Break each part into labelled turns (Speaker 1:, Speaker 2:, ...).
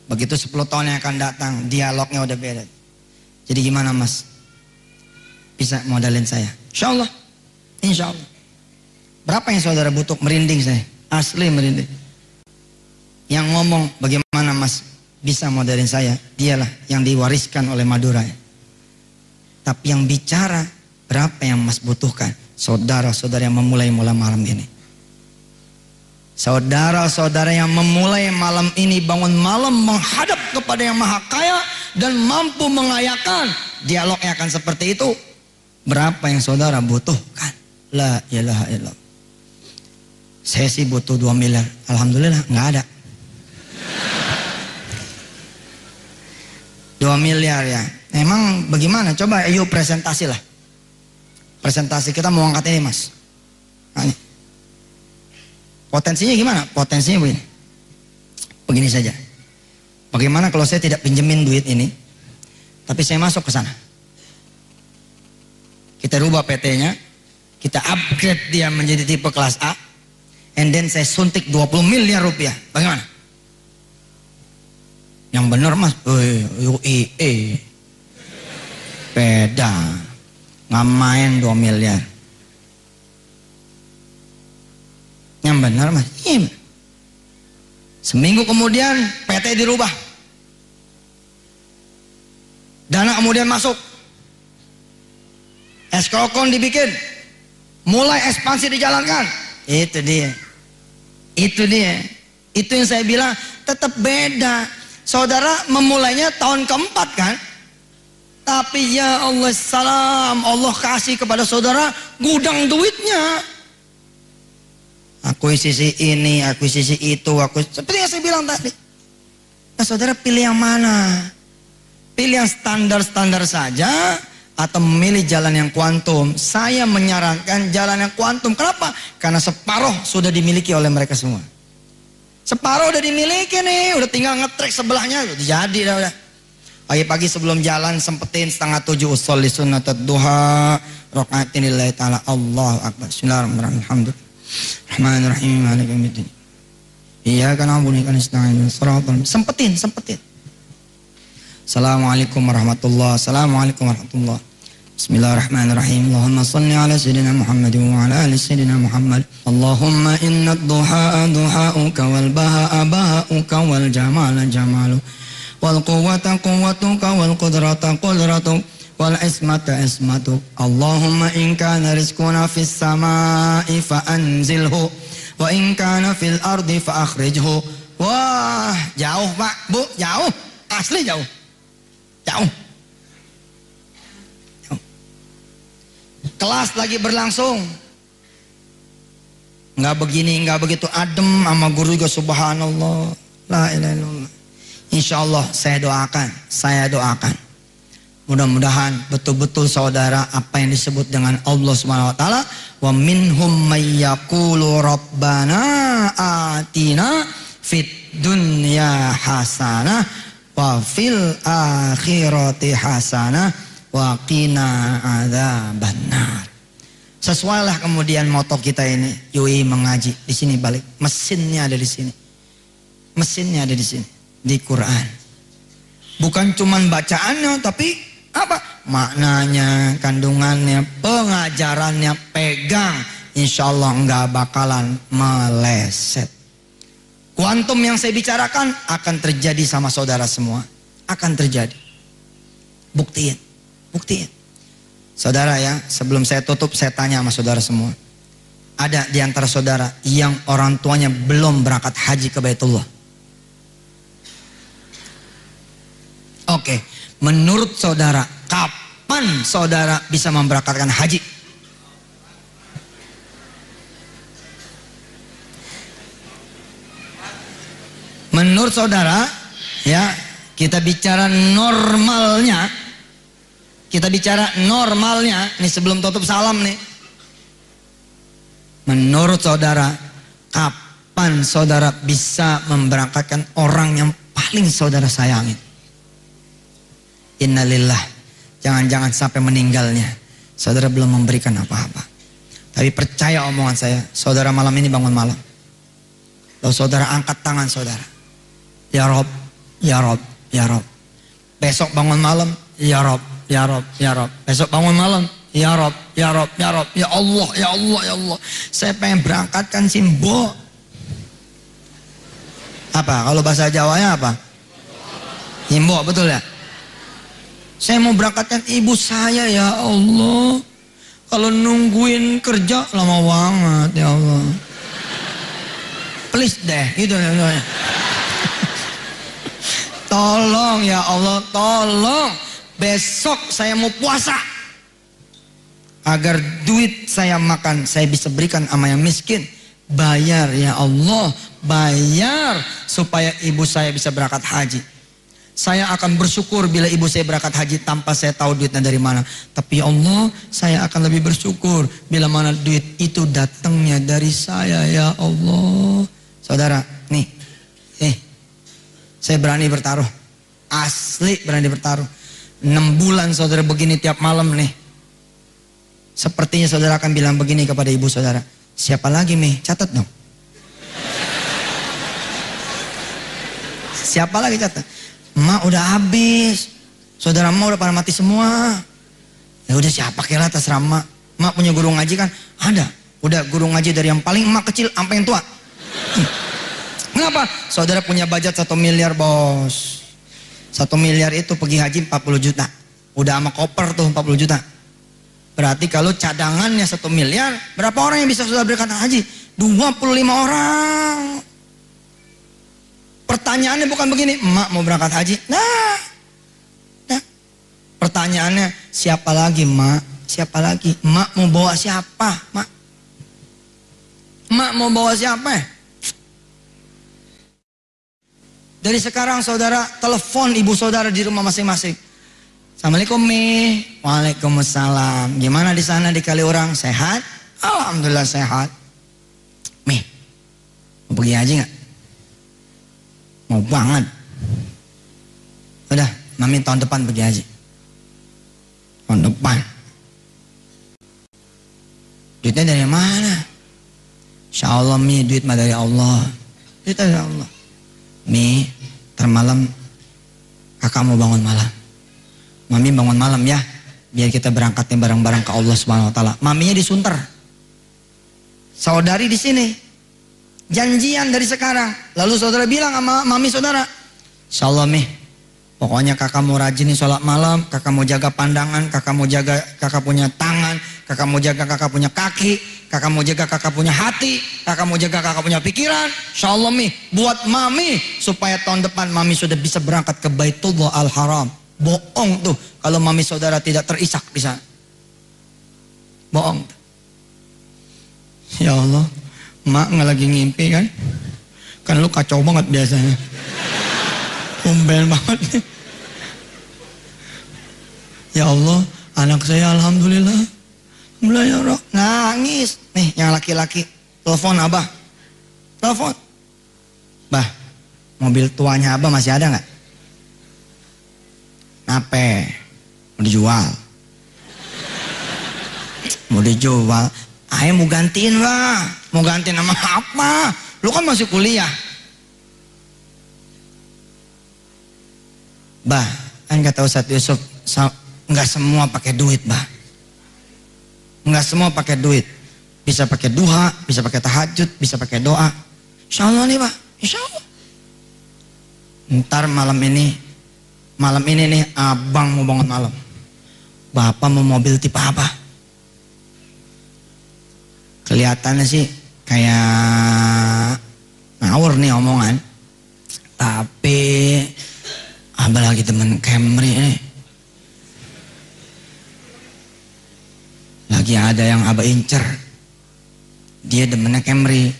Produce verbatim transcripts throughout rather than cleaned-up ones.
Speaker 1: Begitu sepuluh tahun yang akan datang, dialognya udah beda. Jadi gimana mas? Bisa modalin saya? Insya Allah. Insya Allah. Berapa yang saudara butuh? Merinding saya. Asli merinding. Yang ngomong bagaimana mas bisa modalin saya? Dialah yang diwariskan oleh Madura. Tapi yang bicara berapa yang mas butuhkan? Saudara-saudara yang memulai mulai malam ini. Saudara-saudara yang memulai malam ini bangun malam menghadap kepada yang maha kaya dan mampu mengayakan. Dialognya akan seperti itu. Berapa yang saudara butuhkan? La ilaha illallah. Saya sih butuh dua miliar. Alhamdulillah nggak ada. dua miliar ya. Emang bagaimana? Coba ayo presentasi lah. Presentasi kita mau angkat ini mas. Nah, ini. Potensinya gimana? Potensinya begini. Begini saja. Bagaimana kalau saya tidak pinjemin duit ini, tapi saya masuk ke sana. Kita rubah P T-nya, kita upgrade dia menjadi tipe kelas A, and then saya suntik dua puluh miliar rupiah. Bagaimana? Yang benar mas, U I E. Beda. Nggak main dua miliar. Yang benar mas, iya. Seminggu kemudian P T dirubah, dana kemudian masuk, eskrokon dibikin, mulai ekspansi dijalankan. Itu dia, itu dia, itu yang saya bilang tetap beda. Saudara memulainya tahun keempat kan, tapi ya Allah salam, Allah kasih kepada saudara gudang duitnya. Akuisisi ini, akuisisi itu, aku seperti yang saya bilang tadi. Nah, saudara pilih yang mana? Pilih yang standar-standar saja atau memilih jalan yang kuantum? Saya menyarankan jalan yang kuantum. Kenapa? Karena separuh sudah dimiliki oleh mereka semua. Separuh udah dimiliki nih, udah tinggal ngetrek sebelahnya, udah jadi dah udah. Pagi-pagi sebelum jalan sempetin setengah tujuh usul li sunnatud duha, rakaatin lillahi ta'ala, Allahu akbar. Bismillahirrahmanirrahim. Alhamdulillah. Rahmanirrahim, maliki yaumiddin. Iyyaka na'budu wa iyyaka nasta'in. Shiratal mustaqim. Sempetin, sempetin. Assalamualaikum warahmatullahi wabarakatuh. Assalamualaikum warahmatullahi wabarakatuh. Bismillahirrahmanirrahim. Allahumma salli ala sayyidina Muhammad wa ala ali sayyidina Muhammad. Allahumma inna ad-duha duha'uka wal baha'a baha'uka wal jamala jamalu wal quwwata quwwatuka wal qudrata qudratuk wal ismata ismatuk. Allahumma in kana rizquna fis samai fa anzilhu wa in kana fil ardi fa akhrijhu. Wah, jauh Pak, Bu, jauh. Asli jauh. Jauh. Jauh. Kelas lagi berlangsung. Enggak begini, enggak begitu adem sama guru juga subhanallah. La ilaha illallah. Insyaallah saya doakan, saya doakan. Mudah-mudahan betul-betul saudara apa yang disebut dengan Allah Subhanahu wa taala, wa minhum may yaqulu rabbana atina fid dunya hasanah wa fil akhirati hasanah wa qina adzabannar. Sesuailah kemudian moto kita ini, yui mengaji di sini balik. Mesinnya ada di sini. Mesinnya ada di sini, di Quran. Bukan cuman bacaannya tapi apa? Maknanya, kandungannya, pengajarannya pegang. Insya Allah nggak bakalan meleset. Kuantum yang saya bicarakan akan terjadi sama saudara semua. Akan terjadi. Buktiin. Buktiin. Saudara ya, sebelum saya tutup saya tanya sama saudara semua. Ada di antara saudara yang orang tuanya belum berangkat haji ke Baitullah? Oke. Menurut saudara, kapan saudara bisa memberangkatkan haji? Menurut saudara, ya, kita bicara normalnya, kita bicara normalnya, nih sebelum tutup salam nih. Menurut saudara, kapan saudara bisa memberangkatkan orang yang paling saudara sayangi? Innalillah, jangan-jangan sampai meninggalnya saudara belum memberikan apa-apa. Tapi percaya omongan saya, saudara malam ini bangun malam, lalu saudara angkat tangan saudara, ya Rob, ya Rob, ya Rob. Besok bangun malam, ya Rob, ya Rob, ya Rob. Besok bangun malam, ya Rob, ya Rob, ya Rob. Ya Allah, ya Allah, ya Allah. Saya pengen berangkatkan Simbo. Apa? Kalau bahasa Jawanya apa? Himbo, betul ya? Saya mau berangkatkan ibu saya, ya Allah. Kalau nungguin kerja lama banget, ya Allah. Please deh, gitu ya. Tolong ya Allah, tolong. Besok saya mau puasa. Agar duit saya makan, saya bisa berikan sama yang miskin. Bayar ya Allah, bayar. Supaya ibu saya bisa berangkat haji. Saya akan bersyukur bila ibu saya berangkat haji tanpa saya tahu duitnya dari mana. Tapi ya Allah, saya akan lebih bersyukur bila mana duit itu datangnya dari saya ya Allah. Saudara, nih, nih, saya berani bertaruh, asli berani bertaruh. Enam bulan saudara begini tiap malam nih. Sepertinya saudara akan bilang begini kepada ibu saudara. Siapa lagi nih? Catat dong. Siapa lagi catat? Emak udah habis. Saudara emak udah pada mati semua. Ya udah siapa kira terserah emak. Emak punya guru ngaji kan? Ada. Udah guru ngaji dari yang paling emak kecil sampai yang tua. Kenapa? Saudara punya budget satu miliar bos. Satu miliar itu pergi haji empat puluh juta. Udah sama koper tuh empat puluh juta. Berarti kalau cadangannya satu miliar, berapa orang yang bisa saudara berangkat haji? dua puluh lima orang. Pertanyaannya bukan begini, emak mau berangkat haji. Nah, nah. Pertanyaannya siapa lagi emak? Siapa lagi? Emak mau bawa siapa? Emak, emak mau bawa siapa? Dari sekarang saudara telepon ibu saudara di rumah masing-masing. Assalamualaikum Mi. Waalaikumsalam. Gimana di sana di Kaliurang? Sehat? Alhamdulillah sehat. Mi, mau pergi haji nggak? Mau banget. Udah, Mami tahun depan pergi haji. Tahun depan. Duitnya dari mana? Insya Allah Mi, duit mah dari Allah. Duit dari Allah. Mi, termalam kakak mau bangun malam. Mami bangun malam ya, biar kita berangkatnya bareng-bareng ke Allah Subhanahu Wa Taala. Maminya disunter, saudari di sini, janjian dari sekarang. Lalu saudara bilang sama mami saudara, Insya Allah Mi, pokoknya kakak mau rajin nih sholat malam, kakak mau jaga pandangan, kakak mau jaga kakak punya tangan, kakak mau jaga kakak punya kaki, kakak mau jaga kakak punya hati, kakak mau jaga kakak punya pikiran. Insya Allah Mi, buat mami supaya tahun depan mami sudah bisa berangkat ke Baitullah Al-Haram. Bohong tuh kalau mami saudara tidak terisak di sana. Bohong. Ya Allah, mak nggak lagi ngimpi kan? Kan lu kacau banget biasanya. Umbel banget. Ya Allah, anak saya alhamdulillah. Alhamdulillah ya Allah. Nangis. Nih yang laki-laki, telepon abah. Telepon. Bah, mobil tuanya abah masih ada nggak? Apa? Mau dijual? Mau dijual? Ayo mau gantiin lah. Mau gantiin sama apa? Lu kan masih kuliah. Bah, kan kata Ustadz Yusuf, nggak semua pakai duit, bah. Nggak semua pakai duit. Bisa pakai duha, bisa pakai tahajud, bisa pakai doa. Insya Allah nih, bah. Insya Allah. Ntar malam ini. Malam ini nih abang mau bangun malam. Bapak mau mobil tipe apa? Kelihatannya sih kayak ngawur nih omongan. Tapi abah lagi temen Camry nih. Lagi ada yang abah incer. Dia demennya Camry.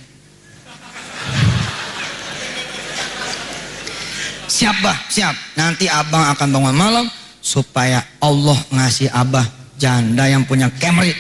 Speaker 1: Siap bah, siap. Nanti abang akan bangun malam supaya Allah ngasih abah janda yang punya Camry.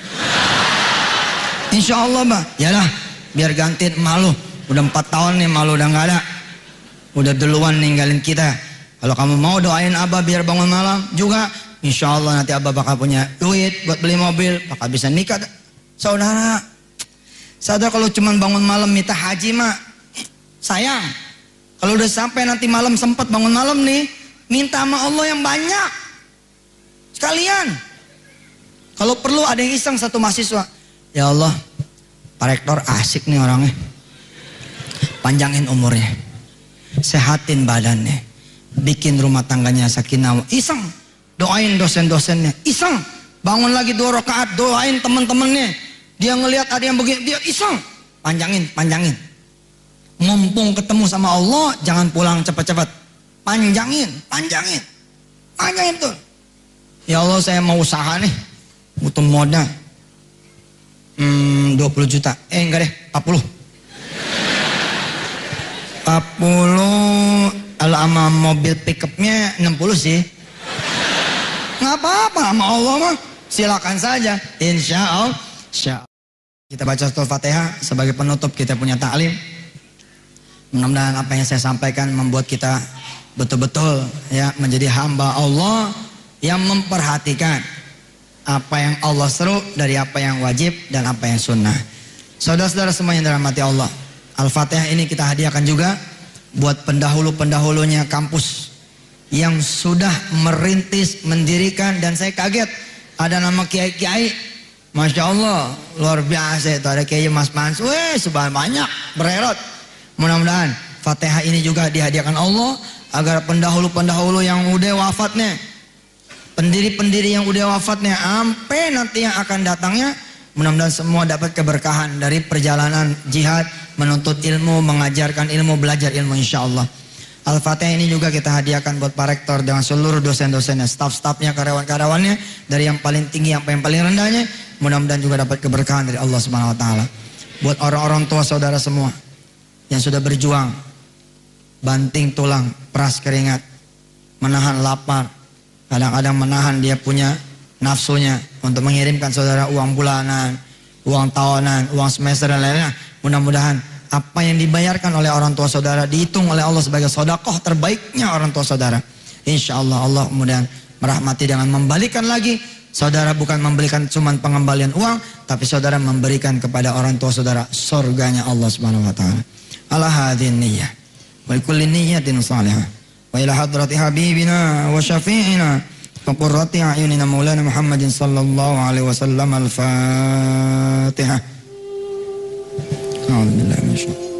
Speaker 1: Insya Allah bah. Yalah, biar gantiin malu. Udah empat tahun nih malu udah nggak ada. Udah duluan ninggalin kita. Kalau kamu mau doain abah biar bangun malam juga, insya Allah nanti abah bakal punya duit buat beli mobil, bakal bisa nikah. Saudara, saudara kalau cuma bangun malam minta haji mah sayang. Kalau udah sampai nanti malam sempat bangun malam nih, minta sama Allah yang banyak. Sekalian. Kalau perlu ada yang iseng satu mahasiswa. Ya Allah, Pak Rektor asik nih orangnya. Panjangin umurnya. Sehatin badannya. Bikin rumah tangganya sakinah. Iseng. Doain dosen-dosennya. Iseng. Bangun lagi dua rakaat. Doain teman-temannya. Dia ngelihat ada yang begini. Dia iseng. Panjangin, panjangin. Mumpung ketemu sama Allah, jangan pulang cepat-cepat. Panjangin, panjangin. Panjangin tuh. Ya Allah, saya mau usaha nih. Butuh modal. Hmm, dua puluh juta. Eh, enggak deh, empat puluh. empat puluh. Kalau sama mobil pickupnya enam puluh sih. Nggak apa-apa, sama Allah mah. Silakan saja. Insya Allah. Insya Allah. Kita baca surah Fatihah. Sebagai penutup kita punya ta'lim. Mudah-mudahan apa yang saya sampaikan membuat kita betul-betul ya menjadi hamba Allah yang memperhatikan apa yang Allah seru dari apa yang wajib dan apa yang sunnah. Saudara-saudara semua yang dirahmati Allah, Al-Fatihah ini kita hadiahkan juga buat pendahulu-pendahulunya kampus yang sudah merintis, mendirikan, dan saya kaget ada nama kiai-kiai, Masya Allah, luar biasa itu, ada kiai Mas Mans, weh subhan banyak, bererot. Mudah-mudahan Fatihah ini juga dihadiahkan Allah agar pendahulu-pendahulu yang udah wafatnya, pendiri-pendiri yang udah wafatnya, sampai nanti yang akan datangnya, mudah-mudahan semua dapat keberkahan dari perjalanan jihad, menuntut ilmu, mengajarkan ilmu, belajar ilmu insya Allah. Al-Fatihah ini juga kita hadiahkan buat Pak Rektor dengan seluruh dosen-dosennya, staf-stafnya, karyawan-karyawannya, dari yang paling tinggi sampai yang paling rendahnya. Mudah-mudahan juga dapat keberkahan dari Allah Subhanahu Wa Taala. Buat orang-orang tua saudara semua yang sudah berjuang, banting tulang, peras keringat, menahan lapar, kadang-kadang menahan dia punya nafsunya untuk mengirimkan saudara uang bulanan, uang tahunan, uang semester dan lainnya. Mudah-mudahan apa yang dibayarkan oleh orang tua saudara dihitung oleh Allah sebagai sedekah terbaiknya orang tua saudara. Insya Allah Allah kemudian merahmati dengan membalikan lagi. Saudara bukan memberikan cuma pengembalian uang, tapi saudara memberikan kepada orang tua saudara surganya Allah Subhanahu Wa Taala. Ala hadhin niyyah wa kulli niyyatin salihah wa ila hadrati habibina wa syafi'ina wa qurrati a'yunina maulana Muhammadin sallallahu alaihi wasallam. Al-Fatihah. A'udzu billahi minasyaitonir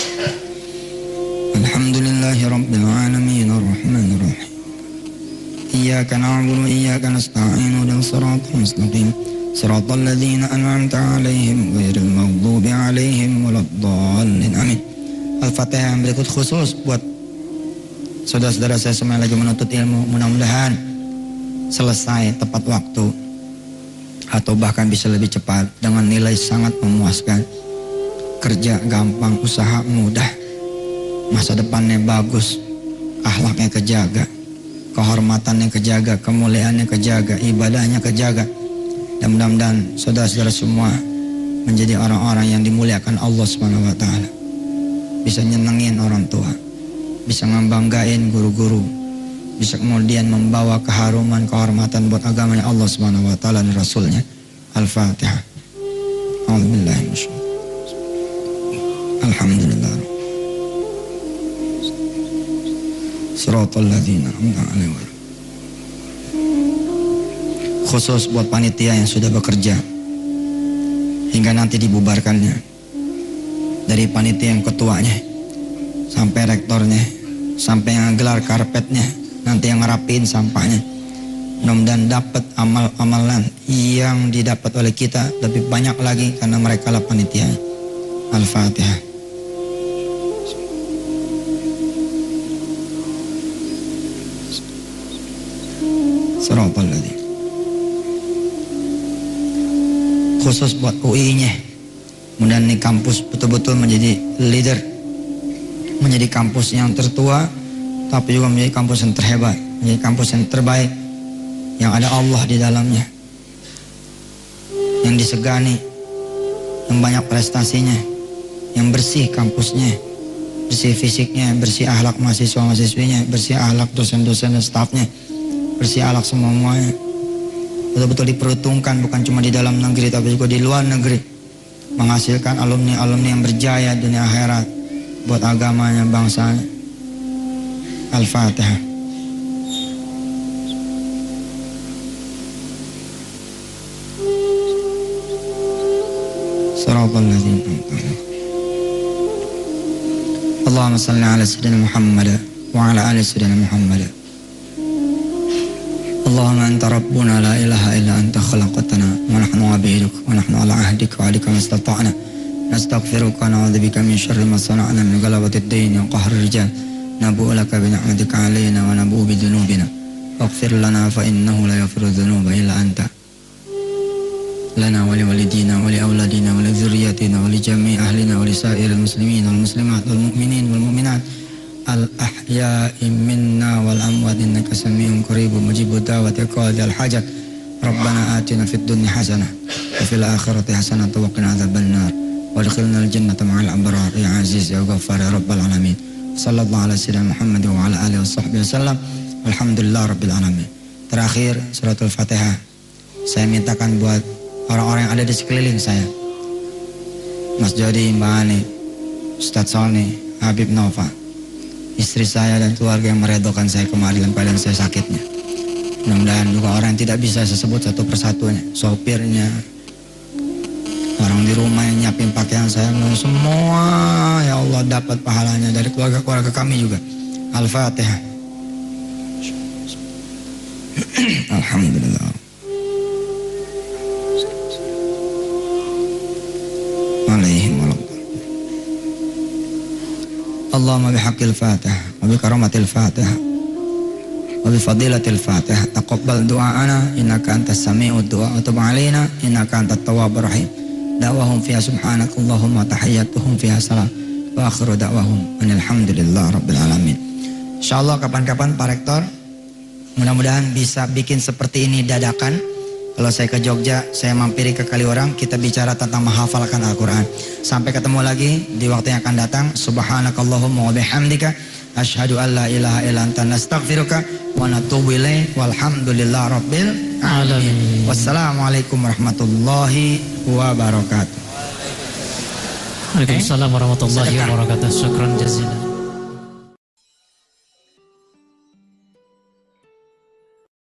Speaker 1: rajim. Alhamdulillahi rabbil alamin arrahmanir rahim. Iyyaka na'budu wa iyyaka nasta'in ihdinas siratal mustaqim siratal ladzina an'amta 'alaihim ghairil maghdubi 'alaihim waladdallin. Amin. Al-Fatihah yang berikut khusus buat saudara-saudara saya semua yang lagi menuntut ilmu. Mudah-mudahan selesai tepat waktu atau bahkan bisa lebih cepat dengan nilai sangat memuaskan. Kerja gampang, usaha mudah, masa depannya bagus, akhlaknya kejaga, kehormatannya kejaga, kemuliaannya kejaga, ibadahnya kejaga. Dan mudah-mudahan saudara-saudara semua menjadi orang-orang yang dimuliakan Allah Subhanahu Wa Taala. Bisa nyenengin orang tua, bisa ngebanggain guru-guru, bisa kemudian membawa keharuman, kehormatan buat agamanya Allah Subhanahu Wa Taala dan Rasulnya. Al-Fatihah. Alhamdulillah. Alhamdulillah. Siratal ladzina an'amta 'alaihim. Khusus buat panitia yang sudah bekerja hingga nanti dibubarkannya. Dari panitia yang ketuanya sampai rektornya, sampai yang gelar karpetnya, nanti yang ngerapiin sampahnya. Mudah-mudahan dapat amal-amalan yang didapat oleh kita lebih banyak lagi karena mereka lah panitia. Al-Fatihah. Siratal ladzina. Khusus buat U I-nya. Mudah-mudahan ini kampus betul-betul menjadi leader, menjadi kampus yang tertua, tapi juga menjadi kampus yang terhebat, menjadi kampus yang terbaik, yang ada Allah di dalamnya, yang disegani, yang banyak prestasinya, yang bersih kampusnya, bersih fisiknya, bersih akhlak mahasiswa-mahasiswinya, bersih akhlak dosen-dosen dan stafnya, bersih akhlak semuanya. Betul-betul diperhitungkan bukan cuma di dalam negeri tapi juga di luar negeri. Menghasilkan alumni-alumni yang berjaya dunia akhirat buat agamanya, bangsanya. Al-Fatihah. Shiratal ladzina an'amta 'alaihim. Allahumma shalli ala sayyidina Muhammad wa ala ali sayyidina Muhammad. Allahumma anta rabbuna la ilaha illa anta khalaqtana wa nahnu 'abiduk wa nahnu ala ahdika wa 'alaika mastata'na. Nastaghfiruka wa na'udzubika min syarri ma sana'na min ghalabati ad-dayn wa qahri rijal. Nabu'u laka bi ni'matika 'alaina wa nabu'u bi dhunubina. Faghfir lana fa innahu la yaghfiru dhunuba illa anta. Lana wa li walidina wa li auladina wa li dzurriyyatina wa li jami'i ahlina wa li sa'iril muslimin wal muslimat wal mu'minin wal mu'minat al ahya'i minna wal amwat innaka samii'un qaribun mujibud da'wati qadil hajat. Rabbana atina fid dunya hasanah wa fil akhirati hasanah wa qina adzabannar. Wadkhilna al-jannata ma'al abrar ya aziz ya ghaffar ya rabbal alamin. Sallallahu ala sayyidina Muhammad wa ala alihi washabbihi wasallam. Alhamdulillah rabbil alamin. Terakhir suratul Fatihah saya mintakan buat orang-orang yang ada di sekeliling saya, Mas Jody, Mbak Ani, Ustadz Sony, Habib Nova, istri saya dan keluarga yang meredokan saya kemarin dalam keadaan saya sakitnya. Mudah-mudahan juga orang yang tidak bisa saya sebut satu persatunya, sopirnya, orang di rumah yang nyiapin pakaian saya, semua ya Allah dapat pahalanya dari keluarga-keluarga kami juga. Al-Fatihah. Alhamdulillah. Alaihim Allahumma bihaqqil Fatihah wa bi karamatil Fatihah wa bi fadilatil Fatihah taqabbal du'aana innaka antas sami'ud du'a wa tub 'alaina innaka antat tawwabur rahim. Da'wahum fiha subhanakallahumma tahiyyatuhum fiha salam wa akhiru da'wahum alhamdulillah rabbil alamin. Insyaallah kapan-kapan Pak Rektor mudah-mudahan bisa bikin seperti ini dadakan. Kalau saya ke Jogja, saya mampiri ke Kaliurang, kita bicara tentang menghafalkan Al-Quran. Sampai ketemu lagi di waktu yang akan datang. Subhanakallahumma wa bihamdika asyhadu an la ilaha illa anta nastaghfiruka wa natubu ilaik walhamdulillah rabbil alamin. Wassalamualaikum warahmatullahi wabarakatuh.
Speaker 2: Waalaikumsalam warahmatullahi wabarakatuh. Syukran jazilan.